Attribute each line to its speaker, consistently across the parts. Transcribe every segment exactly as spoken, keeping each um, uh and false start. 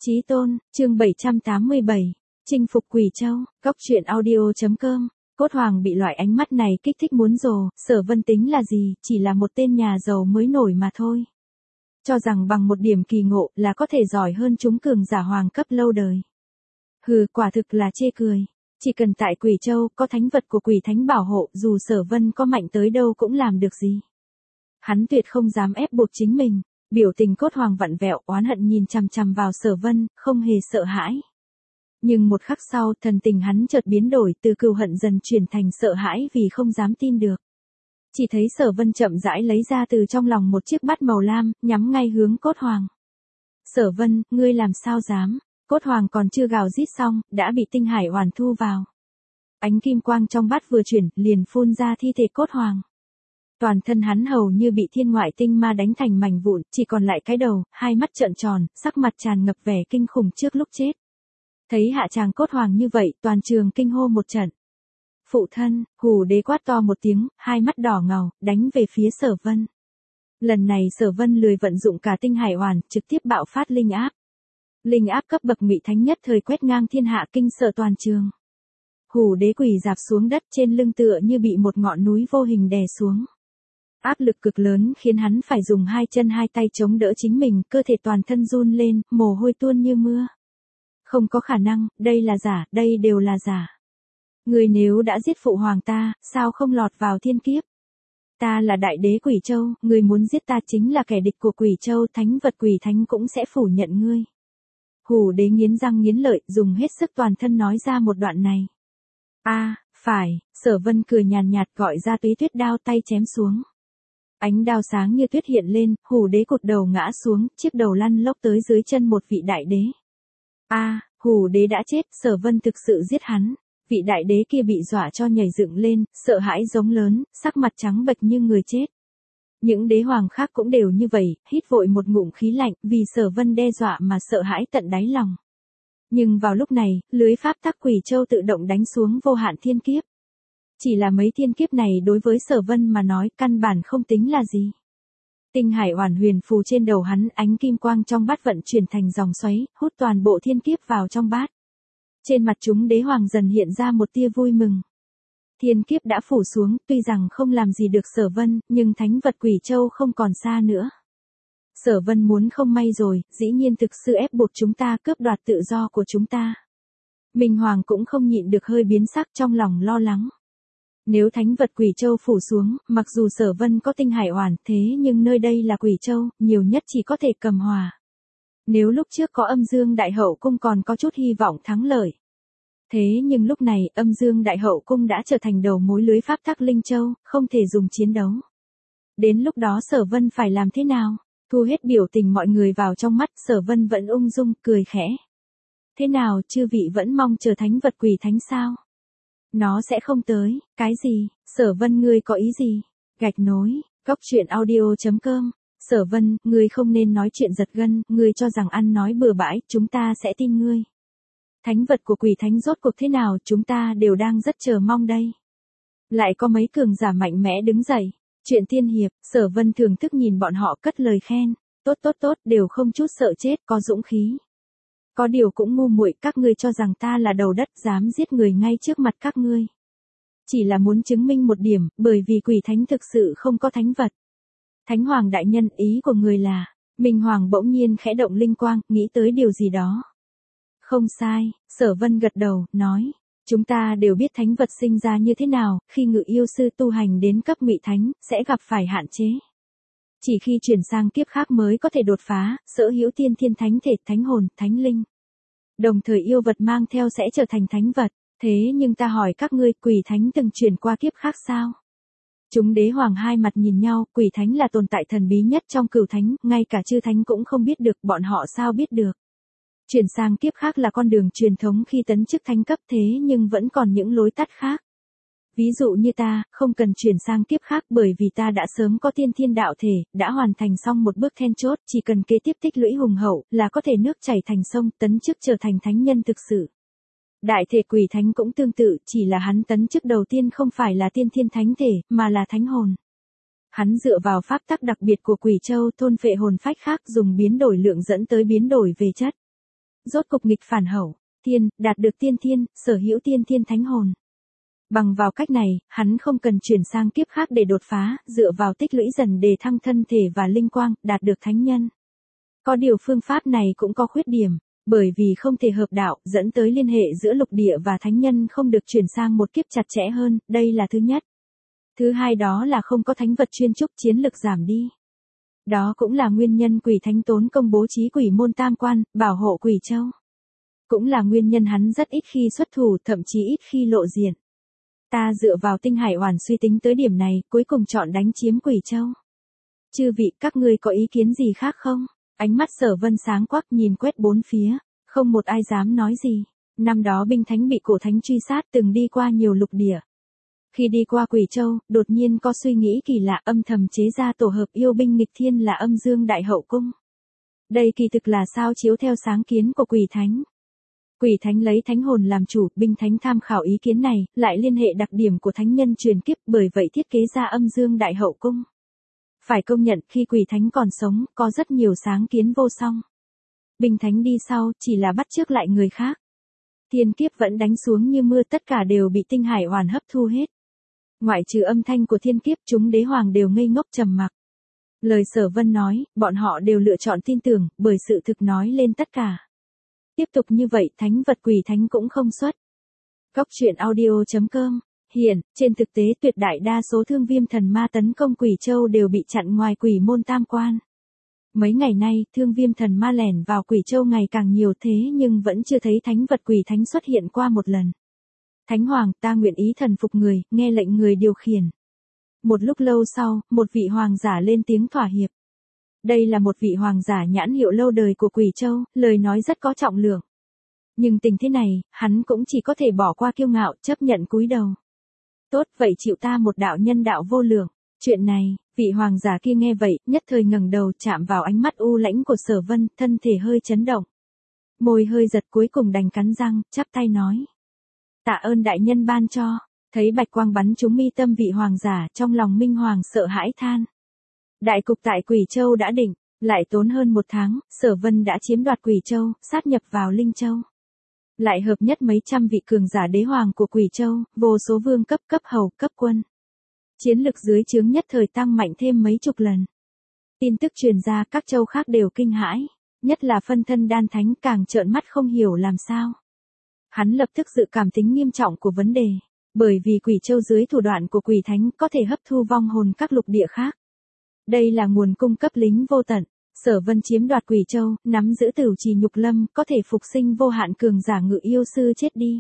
Speaker 1: Chí tôn, chương bảy trăm tám mươi bảy, chinh phục Quỷ Châu, góc truyện audio.com. Cốt Hoàng bị loại ánh mắt này kích thích muốn rồ, Sở Vân tính là gì, chỉ là một tên nhà giàu mới nổi mà thôi. Cho rằng bằng một điểm kỳ ngộ là có thể giỏi hơn chúng cường giả hoàng cấp lâu đời. Hừ, quả thực là chê cười. Chỉ cần tại Quỷ Châu có thánh vật của Quỷ Thánh bảo hộ, dù Sở Vân có mạnh tới đâu cũng làm được gì. Hắn tuyệt không dám ép buộc chính mình. Biểu tình Cốt Hoàng vặn vẹo, oán hận nhìn chằm chằm vào Sở Vân, không hề sợ hãi. Nhưng một khắc sau, thần tình hắn chợt biến đổi, từ cừu hận dần chuyển thành sợ hãi vì không dám tin được. Chỉ thấy Sở Vân chậm rãi lấy ra từ trong lòng một chiếc bát màu lam, nhắm ngay hướng Cốt Hoàng. Sở Vân, ngươi làm sao dám? Cốt Hoàng còn chưa gào rít xong, đã bị tinh hải hoàn thu vào. Ánh kim quang trong bát vừa chuyển, liền phun ra thi thể Cốt Hoàng. Toàn thân hắn hầu như bị thiên ngoại tinh ma đánh thành mảnh vụn, chỉ còn lại cái đầu, hai mắt trợn tròn, sắc mặt tràn ngập vẻ kinh khủng trước lúc chết. Thấy hạ tràng Cốt Hoàng như vậy, toàn trường kinh hô một trận. Phụ thân, Hủ Đế quát to một tiếng, hai mắt đỏ ngầu, đánh về phía Sở Vân. Lần này Sở Vân lười vận dụng cả tinh hải hoàn, trực tiếp bạo phát linh áp. Linh áp cấp bậc Ngụy Thánh nhất thời quét ngang thiên hạ, kinh sợ toàn trường. Hủ Đế quỳ rạp xuống đất, trên lưng tựa như bị một ngọn núi vô hình đè xuống. Áp lực cực lớn khiến hắn phải dùng hai chân hai tay chống đỡ chính mình, cơ thể toàn thân run lên, mồ hôi tuôn như mưa. Không có khả năng, đây là giả, đây đều là giả. Người nếu đã giết phụ hoàng ta, sao không lọt vào thiên kiếp? Ta là đại đế Quỷ Châu, người muốn giết ta chính là kẻ địch của Quỷ Châu, thánh vật Quỷ Thánh cũng sẽ phủ nhận ngươi. Hủ Đế nghiến răng nghiến lợi, dùng hết sức toàn thân nói ra một đoạn này. A, à, phải, Sở Vân cười nhàn nhạt gọi ra Túy Tuyết đao, tay chém xuống. Ánh đao sáng như tuyết hiện lên, Hủ Đế cụt đầu ngã xuống, chiếc đầu lăn lóc tới dưới chân một vị đại đế. A, à, Hủ Đế đã chết, Sở Vân thực sự giết hắn. Vị đại đế kia bị dọa cho nhảy dựng lên, sợ hãi giống lớn, sắc mặt trắng bệch như người chết. Những đế hoàng khác cũng đều như vậy, hít vội một ngụm khí lạnh, vì Sở Vân đe dọa mà sợ hãi tận đáy lòng. Nhưng vào lúc này, lưới pháp tắc Quỷ Châu tự động đánh xuống vô hạn thiên kiếp. Chỉ là mấy thiên kiếp này đối với Sở Vân mà nói, căn bản không tính là gì. Tinh hải oản huyền phù trên đầu hắn, ánh kim quang trong bát vận chuyển thành dòng xoáy, hút toàn bộ thiên kiếp vào trong bát. Trên mặt chúng đế hoàng dần hiện ra một tia vui mừng. Thiên kiếp đã phủ xuống, tuy rằng không làm gì được Sở Vân, nhưng thánh vật Quỷ Châu không còn xa nữa. Sở Vân muốn không may rồi, dĩ nhiên thực sự ép buộc chúng ta, cướp đoạt tự do của chúng ta. Minh Hoàng cũng không nhịn được hơi biến sắc, trong lòng lo lắng. Nếu thánh vật Quỷ Châu phủ xuống, mặc dù Sở Vân có tinh hải oản, thế nhưng nơi đây là Quỷ Châu, nhiều nhất chỉ có thể cầm hòa. Nếu lúc trước có Âm Dương Đại Hậu Cung còn có chút hy vọng thắng lợi. Thế nhưng lúc này, Âm Dương Đại Hậu Cung đã trở thành đầu mối lưới pháp tắc Linh Châu, không thể dùng chiến đấu. Đến lúc đó Sở Vân phải làm thế nào? Thu hết biểu tình mọi người vào trong mắt, Sở Vân vẫn ung dung, cười khẽ. Thế nào, chư vị vẫn mong chờ thánh vật Quỷ Thánh sao? Nó sẽ không tới, cái gì? Sở Vân ngươi có ý gì? Gạch nối, góc truyện audio.com. Sở Vân, ngươi không nên nói chuyện giật gân, ngươi cho rằng ăn nói bừa bãi, chúng ta sẽ tin ngươi. Thánh vật của Quỷ Thánh rốt cuộc thế nào, chúng ta đều đang rất chờ mong đây. Lại có mấy cường giả mạnh mẽ đứng dậy. Chuyện tiên hiệp, Sở Vân thưởng thức nhìn bọn họ cất lời khen. Tốt tốt tốt, đều không chút sợ chết, có dũng khí. Có điều cũng ngu muội, các ngươi cho rằng ta là đầu đất, dám giết người ngay trước mặt các ngươi. Chỉ là muốn chứng minh một điểm, bởi vì Quỷ Thánh thực sự không có thánh vật. Thánh Hoàng đại nhân, ý của người là, Minh Hoàng bỗng nhiên khẽ động linh quang, nghĩ tới điều gì đó. Không sai, Sở Vân gật đầu, nói, chúng ta đều biết thánh vật sinh ra như thế nào, khi ngự yêu sư tu hành đến cấp Ngụy Thánh, sẽ gặp phải hạn chế. Chỉ khi chuyển sang kiếp khác mới có thể đột phá, sở hữu tiên thiên thánh thể, thánh hồn, thánh linh. Đồng thời yêu vật mang theo sẽ trở thành thánh vật, thế nhưng ta hỏi các ngươi, Quỷ Thánh từng chuyển qua kiếp khác sao? Chúng đế hoàng hai mặt nhìn nhau, Quỷ Thánh là tồn tại thần bí nhất trong cửu thánh, ngay cả chư thánh cũng không biết được, bọn họ sao biết được. Chuyển sang kiếp khác là con đường truyền thống khi tấn chức thánh cấp, thế nhưng vẫn còn những lối tắt khác. Ví dụ như ta, không cần chuyển sang kiếp khác bởi vì ta đã sớm có tiên thiên đạo thể, đã hoàn thành xong một bước then chốt, chỉ cần kế tiếp tích lũy hùng hậu, là có thể nước chảy thành sông, tấn chức trở thành thánh nhân thực sự. Đại thể Quỷ Thánh cũng tương tự, chỉ là hắn tấn chức đầu tiên không phải là tiên thiên thánh thể, mà là thánh hồn. Hắn dựa vào pháp tắc đặc biệt của Quỷ Châu thôn phệ hồn phách khác, dùng biến đổi lượng dẫn tới biến đổi về chất. rốt cục nghịch phản hậu, thiên, đạt được tiên thiên, sở hữu tiên thiên thánh hồn. Bằng vào cách này, hắn không cần chuyển sang kiếp khác để đột phá, dựa vào tích lũy dần để thăng thân thể và linh quang, đạt được thánh nhân. Có điều phương pháp này cũng có khuyết điểm, bởi vì không thể hợp đạo, dẫn tới liên hệ giữa lục địa và thánh nhân không được chuyển sang một kiếp chặt chẽ hơn, đây là thứ nhất. Thứ hai đó là không có thánh vật chuyên trúc, chiến lực giảm đi. Đó cũng là nguyên nhân Quỷ Thánh tốn công bố trí quỷ môn tam quan, bảo hộ Quỷ Châu. Cũng là nguyên nhân hắn rất ít khi xuất thủ, thậm chí ít khi lộ diện. Ta dựa vào tinh hải oản suy tính tới điểm này, cuối cùng chọn đánh chiếm Quỷ Châu. Chư vị, các ngươi có ý kiến gì khác không? Ánh mắt Sở Vân sáng quắc nhìn quét bốn phía, không một ai dám nói gì. Năm đó binh thánh bị cổ thánh truy sát từng đi qua nhiều lục địa. Khi đi qua Quỷ Châu, đột nhiên có suy nghĩ kỳ lạ, âm thầm chế ra tổ hợp yêu binh nghịch thiên là Âm Dương Đại Hậu Cung. Đây kỳ thực là sao chiếu theo sáng kiến của Quỷ Thánh. Quỷ Thánh lấy thánh hồn làm chủ, binh thánh tham khảo ý kiến này, lại liên hệ đặc điểm của thánh nhân truyền kiếp, bởi vậy thiết kế ra Âm Dương Đại Hậu Cung. Phải công nhận khi Quỷ Thánh còn sống, có rất nhiều sáng kiến vô song. Binh thánh đi sau, chỉ là bắt chước lại người khác. Thiên kiếp vẫn đánh xuống như mưa, tất cả đều bị tinh hải oản hấp thu hết. Ngoại trừ âm thanh của thiên kiếp, chúng đế hoàng đều ngây ngốc trầm mặc. Lời Sở Vân nói, bọn họ đều lựa chọn tin tưởng, bởi sự thực nói lên tất cả. Tiếp tục như vậy, thánh vật Quỷ Thánh cũng không xuất. Góc truyện audio chấm com. Hiện, trên thực tế tuyệt đại đa số thương viêm thần ma tấn công Quỷ Châu đều bị chặn ngoài quỷ môn tam quan. Mấy ngày nay, thương viêm thần ma lẻn vào Quỷ Châu ngày càng nhiều thế nhưng vẫn chưa thấy thánh vật Quỷ Thánh xuất hiện qua một lần. Thánh Hoàng, ta nguyện ý thần phục người, nghe lệnh người điều khiển. Một lúc lâu sau, một vị hoàng giả lên tiếng thỏa hiệp. Đây là một vị hoàng giả nhãn hiệu lâu đời của Quỷ Châu, lời nói rất có trọng lượng. Nhưng tình thế này, hắn cũng chỉ có thể bỏ qua kiêu ngạo, chấp nhận cúi đầu. Tốt, vậy chịu ta một đạo nhân đạo vô lượng. Chuyện này, vị hoàng giả kia nghe vậy, nhất thời ngẩng đầu chạm vào ánh mắt u lãnh của Sở Vân, thân thể hơi chấn động. Môi hơi giật, cuối cùng đành cắn răng, chắp tay nói. Tạ ơn đại nhân ban cho. Thấy bạch quang bắn trúng mi tâm vị hoàng giả, trong lòng Minh Hoàng sợ hãi than. Đại cục tại Quỷ Châu đã định, lại tốn hơn một tháng, Sở Vân đã chiếm đoạt Quỷ Châu, sát nhập vào Linh Châu. Lại hợp nhất mấy trăm vị cường giả đế hoàng của Quỷ Châu, vô số vương cấp, cấp hầu, cấp quân. Chiến lực dưới trướng nhất thời tăng mạnh thêm mấy chục lần. Tin tức truyền ra, các châu khác đều kinh hãi, nhất là phân thân đan thánh càng trợn mắt không hiểu làm sao. Hắn lập tức dự cảm tính nghiêm trọng của vấn đề, bởi vì Quỷ Châu dưới thủ đoạn của Quỷ Thánh có thể hấp thu vong hồn các lục địa khác. Đây là nguồn cung cấp lính vô tận. Sở Vân chiếm đoạt Quỷ Châu, nắm giữ Tửu Trì Nhục Lâm, có thể phục sinh vô hạn cường giả ngự yêu sư chết đi.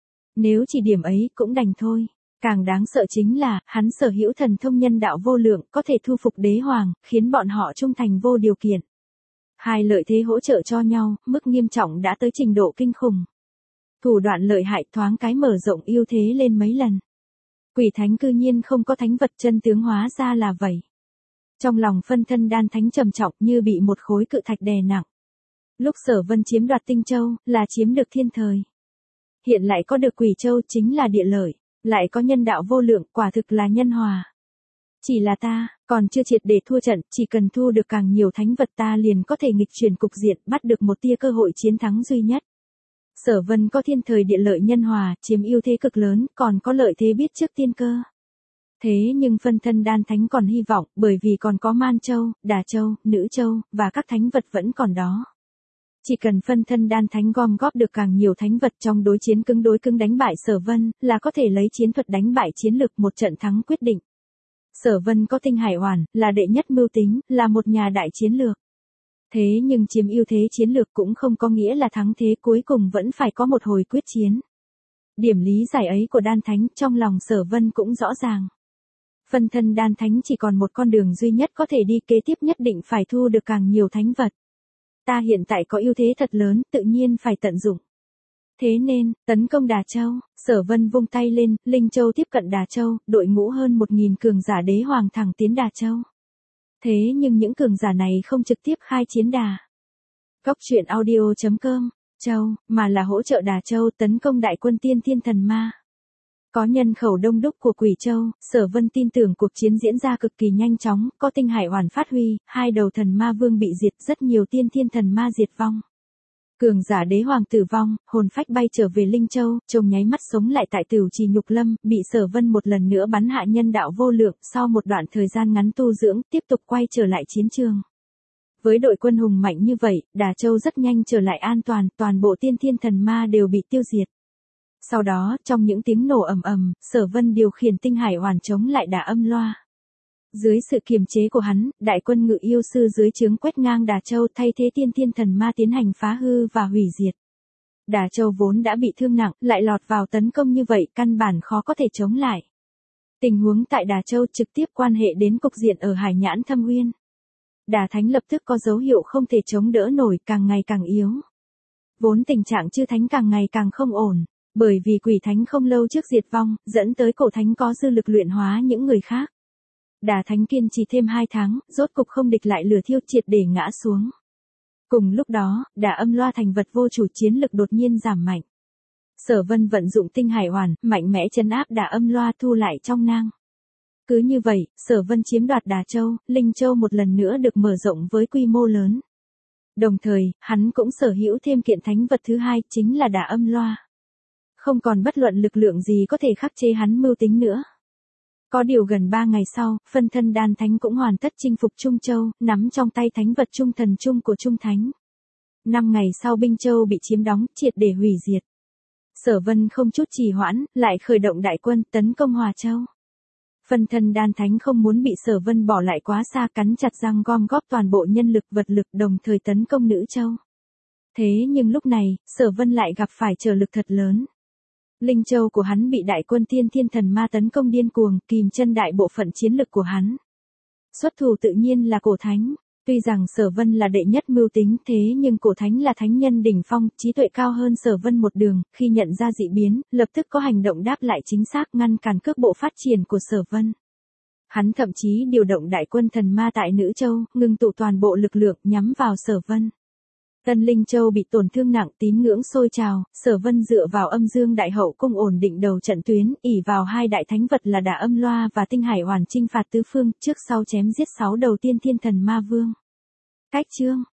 Speaker 1: Nếu chỉ điểm ấy cũng đành thôi. Càng đáng sợ chính là, hắn sở hữu thần thông nhân đạo vô lượng, có thể thu phục đế hoàng, khiến bọn họ trung thành vô điều kiện. Hai lợi thế hỗ trợ cho nhau, mức nghiêm trọng đã tới trình độ kinh khủng. Thủ đoạn lợi hại thoáng cái mở rộng ưu thế lên mấy lần. Quỷ Thánh cư nhiên không có thánh vật, chân tướng hóa ra là vậy. Trong lòng phân thân đan thánh trầm trọng như bị một khối cự thạch đè nặng. Lúc Sở Vân chiếm đoạt Tinh Châu, là chiếm được thiên thời. Hiện lại có được Quỷ Châu chính là địa lợi, lại có nhân đạo vô lượng, quả thực là nhân hòa. Chỉ là ta, còn chưa triệt để thua trận, chỉ cần thu được càng nhiều thánh vật ta liền có thể nghịch chuyển cục diện, bắt được một tia cơ hội chiến thắng duy nhất. Sở Vân có thiên thời địa lợi nhân hòa, chiếm ưu thế cực lớn, còn có lợi thế biết trước tiên cơ. Thế nhưng phân thân đan thánh còn hy vọng, bởi vì còn có Man Châu, Đà Châu, Nữ Châu, và các thánh vật vẫn còn đó. Chỉ cần phân thân đan thánh gom góp được càng nhiều thánh vật trong đối chiến cứng đối cứng đánh bại Sở Vân, là có thể lấy chiến thuật đánh bại chiến lực, một trận thắng quyết định. Sở Vân có tinh hải oản, là đệ nhất mưu tính, là một nhà đại chiến lược. Thế nhưng chiếm ưu thế chiến lược cũng không có nghĩa là thắng thế, cuối cùng vẫn phải có một hồi quyết chiến. Điểm lý giải ấy của đan thánh trong lòng Sở Vân cũng rõ ràng. Phân thân đan thánh chỉ còn một con đường duy nhất có thể đi, kế tiếp nhất định phải thu được càng nhiều thánh vật. Ta hiện tại có ưu thế thật lớn, tự nhiên phải tận dụng. Thế nên, tấn công Đà Châu, Sở Vân vung tay lên, Linh Châu tiếp cận Đà Châu, đội ngũ hơn một nghìn cường giả đế hoàng thẳng tiến Đà Châu. Thế nhưng những cường giả này không trực tiếp khai chiến Đà. Góc truyện audio chấm com, Châu, mà là hỗ trợ Đà Châu tấn công đại quân tiên thiên thần ma. Có nhân khẩu đông đúc của Quỷ Châu, Sở Vân tin tưởng cuộc chiến diễn ra cực kỳ nhanh chóng, có tinh hải oản phát huy, hai đầu thần ma vương bị diệt, rất nhiều tiên thiên thần ma diệt vong. Cường giả đế hoàng tử vong, hồn phách bay trở về Linh Châu, trông nháy mắt sống lại tại Tửu Trì Nhục Lâm, bị Sở Vân một lần nữa bắn hạ nhân đạo vô lượng, sau một đoạn thời gian ngắn tu dưỡng, tiếp tục quay trở lại chiến trường. Với đội quân hùng mạnh như vậy, Đà Châu rất nhanh trở lại an toàn, toàn bộ tiên thiên thần ma đều bị tiêu diệt. Sau đó, trong những tiếng nổ ầm ầm, Sở Vân điều khiển tinh hải hoàn chống lại Đà Âm Loa. Dưới sự kiềm chế của hắn, đại quân ngự yêu sư dưới trướng quét ngang Đà Châu thay thế tiên thiên thần ma tiến hành phá hư và hủy diệt. Đà Châu vốn đã bị thương nặng, lại lọt vào tấn công như vậy, căn bản khó có thể chống lại. Tình huống tại Đà Châu trực tiếp quan hệ đến cục diện ở Hải Nhãn Thâm Uyên. Đà Thánh lập tức có dấu hiệu không thể chống đỡ nổi, càng ngày càng yếu. Vốn tình trạng chư thánh càng ngày càng không ổn, bởi vì quỷ thánh không lâu trước diệt vong, dẫn tới cổ thánh có dư lực luyện hóa những người khác. Đà Thánh kiên trì thêm hai tháng, rốt cục không địch lại lửa thiêu, triệt để ngã xuống. Cùng lúc đó, Đà Âm Loa thành vật vô chủ, chiến lực đột nhiên giảm mạnh. Sở Vân vận dụng tinh hải hoàn, mạnh mẽ trấn áp Đà Âm Loa, thu lại trong nang. Cứ như vậy, Sở Vân chiếm đoạt Đà Châu, Linh Châu một lần nữa được mở rộng với quy mô lớn. Đồng thời, hắn cũng sở hữu thêm kiện thánh vật thứ hai, chính là Đà Âm Loa. Không còn bất luận lực lượng gì có thể khắc chế hắn mưu tính nữa. Có điều gần ba ngày sau, phân thân đan thánh cũng hoàn tất chinh phục Trung Châu, nắm trong tay thánh vật Trung Thần Trung của Trung Thánh. Năm ngày sau Binh Châu bị chiếm đóng, triệt để hủy diệt. Sở Vân không chút trì hoãn, lại khởi động đại quân tấn công Hòa Châu. Phân thân đan thánh không muốn bị Sở Vân bỏ lại quá xa, cắn chặt răng gom góp toàn bộ nhân lực vật lực đồng thời tấn công Nữ Châu. Thế nhưng lúc này, Sở Vân lại gặp phải trở lực thật lớn. Linh Châu của hắn bị đại quân tiên thiên thần ma tấn công điên cuồng, kìm chân đại bộ phận chiến lực của hắn. Xuất thủ tự nhiên là cổ thánh. Tuy rằng Sở Vân là đệ nhất mưu tính, thế nhưng cổ thánh là thánh nhân đỉnh phong, trí tuệ cao hơn Sở Vân một đường, khi nhận ra dị biến, lập tức có hành động đáp lại chính xác, ngăn cản cước bộ phát triển của Sở Vân. Hắn thậm chí điều động đại quân thần ma tại Nữ Châu, ngưng tụ toàn bộ lực lượng nhắm vào Sở Vân. Tân Linh Châu bị tổn thương nặng, tín ngưỡng sôi trào, Sở Vân dựa vào Âm Dương Đại Hậu cung ổn định đầu trận tuyến, ỷ vào hai đại thánh vật là Đà Âm Loa và Tinh Hải Hoàn chinh phạt tứ phương, trước sau chém giết sáu đầu tiên thiên thần ma vương. Cách chương